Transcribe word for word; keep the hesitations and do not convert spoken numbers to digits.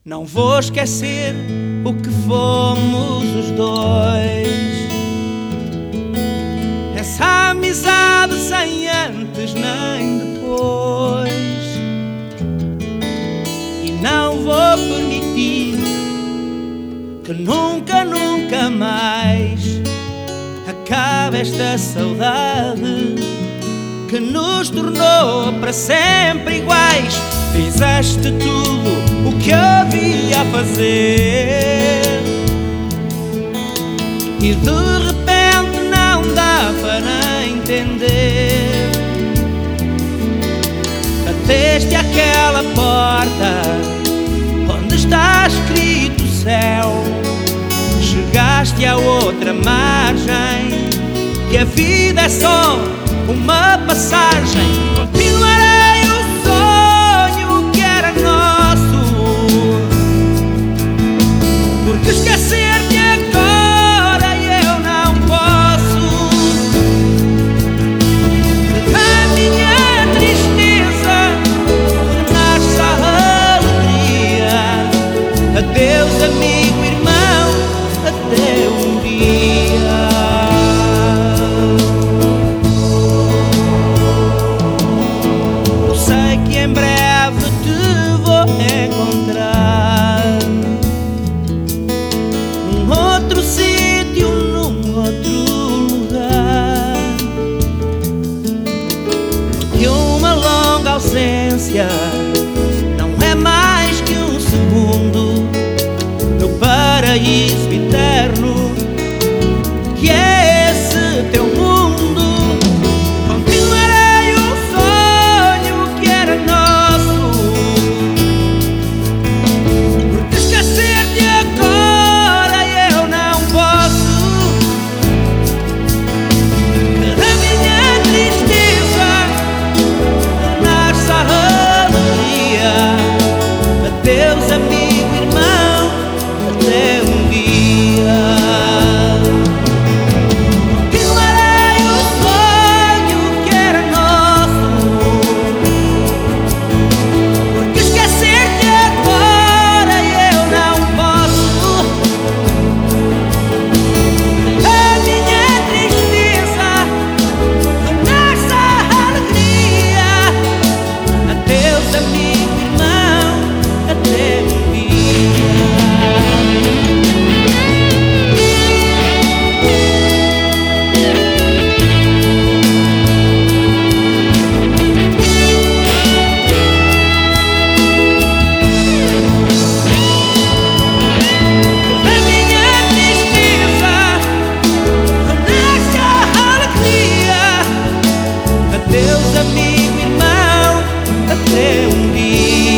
Não vou esquecer o que fomos os dois, essa amizade sem antes nem depois. E não vou permitir que nunca, nunca mais acabe esta saudade que nos tornou para sempre iguais. Fizeste tudo o que havia a fazer e de repente não dá para entender. Bateste aquela porta onde está escrito céu, chegaste a outra margem, que a vida é só uma passagem. Continuarei o sonho que era nosso, porque esquecer-te agora eu não posso. A minha tristeza renasce a alegria. Adeus, amigo, irmão, até um dia. Em breve te vou encontrar num outro sítio, num outro lugar, porque uma longa ausência não é mais que um segundo no paraíso eterno que é esse teu mundo. Deus, amigo, irmão, até um dia. Continuarei o sonho que era nosso, porque esquecer-te agora eu não posso. A minha tristeza renasce a alegria. Adeus, amigo, irmão, até um dia. A minha tristeza renasce a alegria. Adeus, amigo, irmão, até um dia.